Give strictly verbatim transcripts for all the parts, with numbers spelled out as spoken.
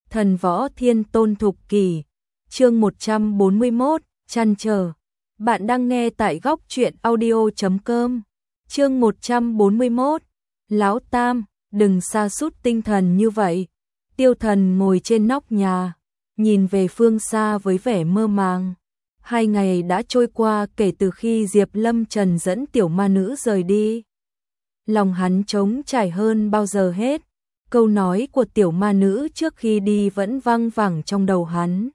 Thần võ thiên tôn thục kỷ, chương một trăm bốn mươi mốt, trăn trở. Bạn đang nghe tại góc truyện audio chấm com. Chương một trăm bốn mươi mốt, Lão Tam, đừng sa sút tinh thần như vậy. Tiêu Thần ngồi trên nóc nhà, nhìn về phương xa với vẻ mơ màng. Hai ngày đã trôi qua kể từ khi Diệp Lâm Trần dẫn tiểu ma nữ rời đi. Lòng hắn trống trải hơn bao giờ hết. Câu nói của tiểu ma nữ trước khi đi vẫn văng vẳng trong đầu hắn.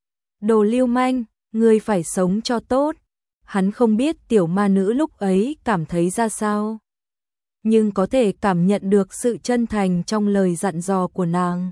Đồ lưu manh, ngươi phải sống cho tốt. Hắn không biết tiểu ma nữ lúc ấy cảm thấy ra sao, nhưng có thể cảm nhận được sự chân thành trong lời dặn dò của nàng.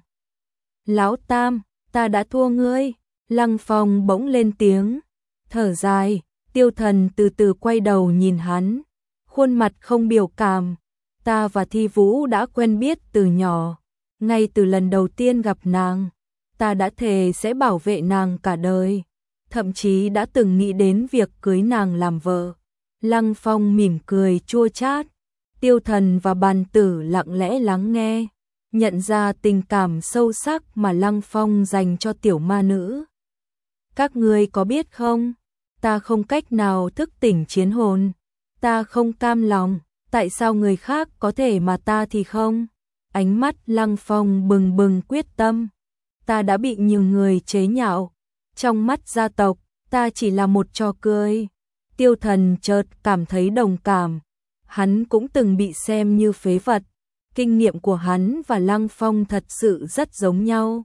Lão Tam, ta đã thua ngươi. Lăng Phong bỗng lên tiếng, thở dài. Tiêu Thần từ từ quay đầu nhìn hắn, khuôn mặt không biểu cảm. Ta và Thi Vũ đã quen biết từ nhỏ, ngay từ lần đầu tiên gặp nàng, ta đã thề sẽ bảo vệ nàng cả đời, thậm chí đã từng nghĩ đến việc cưới nàng làm vợ. Lăng Phong mỉm cười chua chát. Tiêu Thần và Bàn Tử lặng lẽ lắng nghe, nhận ra tình cảm sâu sắc mà Lăng Phong dành cho tiểu ma nữ. Các ngươi có biết không, ta không cách nào thức tỉnh chiến hồn, ta không cam lòng. Tại sao người khác có thể mà ta thì không? Ánh mắt Lăng Phong bừng bừng quyết tâm. Ta đã bị nhiều người chế nhạo. Trong mắt gia tộc, ta chỉ là một trò cười. Tiêu Thần chợt cảm thấy đồng cảm. Hắn cũng từng bị xem như phế vật. Kinh nghiệm của hắn và Lăng Phong thật sự rất giống nhau.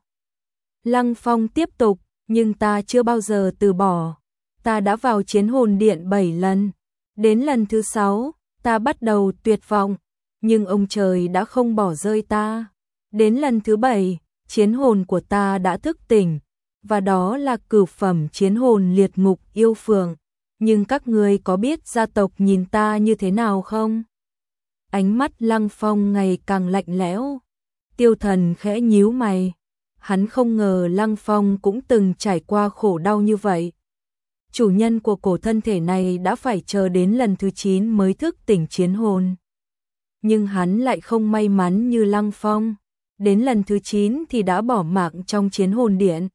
Lăng Phong tiếp tục, nhưng ta chưa bao giờ từ bỏ. Ta đã vào chiến hồn điện bảy lần. Đến lần thứ sáu, ta bắt đầu tuyệt vọng, nhưng ông trời đã không bỏ rơi ta. Đến lần thứ bảy, chiến hồn của ta đã thức tỉnh, và đó là cửu phẩm chiến hồn liệt ngục yêu phượng. Nhưng các ngươi có biết gia tộc nhìn ta như thế nào không? Ánh mắt Lăng Phong ngày càng lạnh lẽo. Tiêu Thần khẽ nhíu mày. Hắn không ngờ Lăng Phong cũng từng trải qua khổ đau như vậy. Chủ nhân của cổ thân thể này đã phải chờ đến lần thứ chín mới thức tỉnh chiến hồn. Nhưng hắn lại không may mắn như Lăng Phong. Đến lần thứ chín thì đã bỏ mạng trong chiến hồn điện.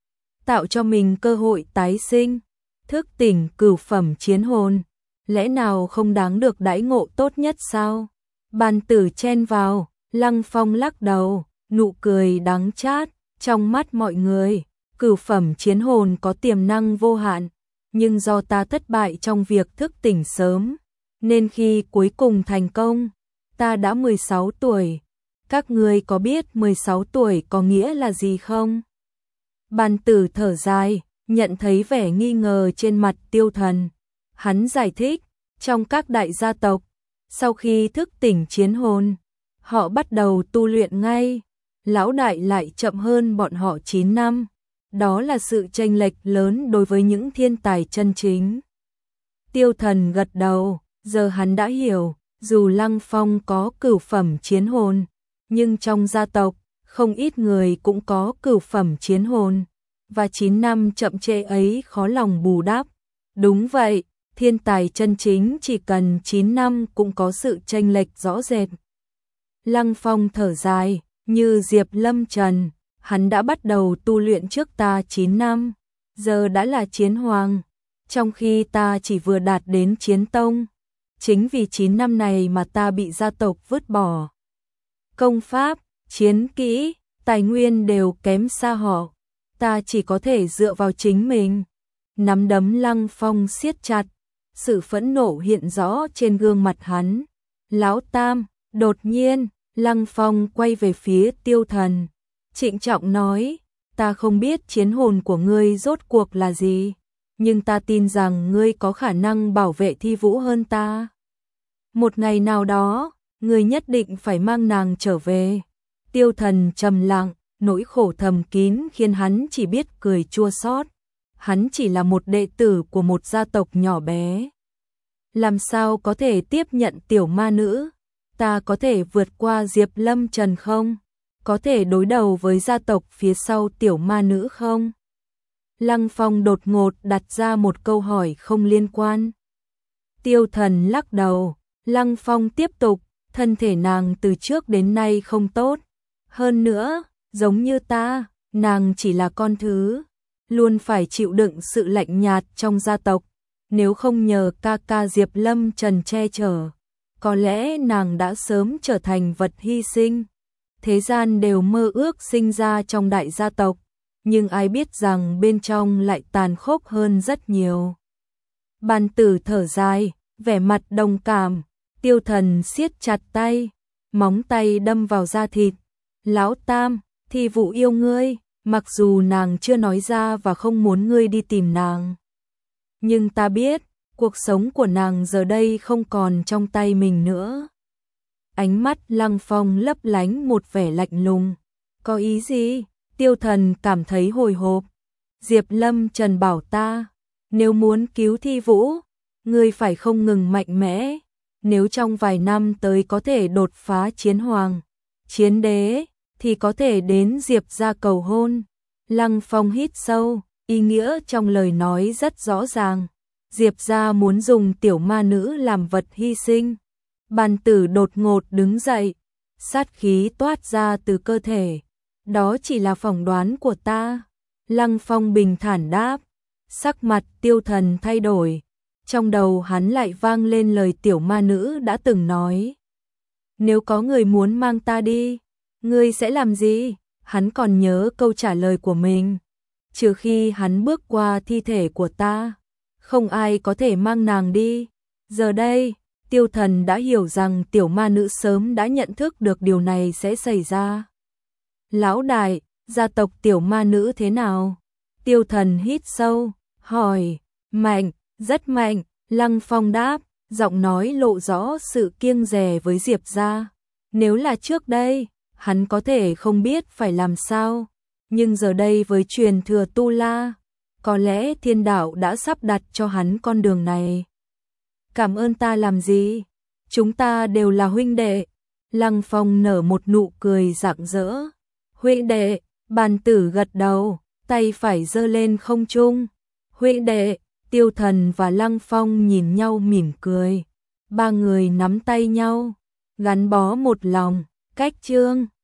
Tạo cho mình cơ hội tái sinh, thức tỉnh cửu phẩm chiến hồn. Lẽ nào không đáng được đãi ngộ tốt nhất sao? Bàn Tử chen vào, Lăng Phong lắc đầu, nụ cười đắng chát. Trong mắt mọi người, cửu phẩm chiến hồn có tiềm năng vô hạn. Nhưng do ta thất bại trong việc thức tỉnh sớm, nên khi cuối cùng thành công, ta đã mười sáu tuổi. Các ngươi có biết mười sáu tuổi có nghĩa là gì không? Bàn Tử thở dài, nhận thấy vẻ nghi ngờ trên mặt Tiêu Thần. Hắn giải thích, trong các đại gia tộc, sau khi thức tỉnh chiến hồn, họ bắt đầu tu luyện ngay. Lão đại lại chậm hơn bọn họ chín năm. Đó là sự chênh lệch lớn đối với những thiên tài chân chính. Tiêu Thần gật đầu, giờ hắn đã hiểu, dù Lăng Phong có cửu phẩm chiến hồn, nhưng trong gia tộc, không ít người cũng có cửu phẩm chiến hồn, và chín năm chậm trễ ấy khó lòng bù đắp. Đúng vậy, thiên tài chân chính chỉ cần chín năm cũng có sự chênh lệch rõ rệt. Lăng Phong thở dài, như Diệp Lâm Trần, hắn đã bắt đầu tu luyện trước ta chín năm, giờ đã là chiến hoàng, trong khi ta chỉ vừa đạt đến chiến tông. Chính vì chín năm này mà ta bị gia tộc vứt bỏ. Công pháp, chiến kỹ, tài nguyên đều kém xa họ, ta chỉ có thể dựa vào chính mình. Nắm đấm Lăng Phong siết chặt, sự phẫn nộ hiện rõ trên gương mặt hắn. Lão Tam, đột nhiên, Lăng Phong quay về phía Tiêu Thần, trịnh trọng nói, ta không biết chiến hồn của ngươi rốt cuộc là gì, nhưng ta tin rằng ngươi có khả năng bảo vệ Thi Vũ hơn ta. Một ngày nào đó, ngươi nhất định phải mang nàng trở về. Tiêu Thần trầm lặng, nỗi khổ thầm kín khiến hắn chỉ biết cười chua xót. Hắn chỉ là một đệ tử của một gia tộc nhỏ bé. Làm sao có thể tiếp nhận tiểu ma nữ? Ta có thể vượt qua Diệp Lâm Trần không? Có thể đối đầu với gia tộc phía sau tiểu ma nữ không? Lăng Phong đột ngột đặt ra một câu hỏi không liên quan. Tiêu Thần lắc đầu. Lăng Phong tiếp tục, thân thể nàng từ trước đến nay không tốt. Hơn nữa, Giống như ta, nàng chỉ là con thứ, luôn phải chịu đựng sự lạnh nhạt trong gia tộc. Nếu không nhờ ca ca Diệp Lâm Trần che chở, có lẽ nàng đã sớm trở thành vật hy sinh. Thế gian đều mơ ước sinh ra trong đại gia tộc, nhưng ai biết rằng bên trong lại tàn khốc hơn rất nhiều. Bàn tử thở dài, vẻ mặt đồng cảm, Tiêu Thần siết chặt tay, móng tay đâm vào da thịt. Lão Tam, Thi Vũ yêu ngươi, mặc dù nàng chưa nói ra và không muốn ngươi đi tìm nàng. Nhưng ta biết, cuộc sống của nàng giờ đây không còn trong tay mình nữa. Ánh mắt Lăng Phong lấp lánh một vẻ lạnh lùng. Có ý gì? Tiêu Thần cảm thấy hồi hộp. Diệp Lâm Trần bảo ta, nếu muốn cứu Thi Vũ, ngươi phải không ngừng mạnh mẽ. Nếu trong vài năm tới có thể đột phá chiến hoàng, chiến đế, thì có thể đến Diệp gia cầu hôn. Lăng Phong hít sâu, ý nghĩa trong lời nói rất rõ ràng. Diệp gia muốn dùng tiểu ma nữ làm vật hy sinh. Bàn tử đột ngột đứng dậy, sát khí toát ra từ cơ thể. Đó chỉ là phỏng đoán của ta. Lăng Phong bình thản đáp. Sắc mặt Tiêu Thần thay đổi. Trong đầu hắn lại vang lên lời tiểu ma nữ đã từng nói. Nếu có người muốn mang ta đi, ngươi sẽ làm gì? Hắn còn nhớ câu trả lời của mình. Trừ khi hắn bước qua thi thể của ta, không ai có thể mang nàng đi. Giờ đây, Tiêu Thần đã hiểu rằng tiểu ma nữ sớm đã nhận thức được điều này sẽ xảy ra. Lão đại, gia tộc tiểu ma nữ thế nào? Tiêu Thần hít sâu, hỏi. Mạnh, rất mạnh, Lăng Phong đáp, giọng nói lộ rõ sự kiêng dè với Diệp gia. Nếu là trước đây, hắn có thể không biết phải làm sao. Nhưng giờ đây với truyền thừa Tu La, có lẽ thiên đạo đã sắp đặt cho hắn con đường này. Cảm ơn ta làm gì? Chúng ta đều là huynh đệ. Lăng Phong nở một nụ cười rạng rỡ. Huynh đệ, bàn tử gật đầu, tay phải giơ lên không trung. Huynh đệ, Tiêu Thần và Lăng Phong nhìn nhau mỉm cười. Ba người nắm tay nhau, gắn bó một lòng. Cách chương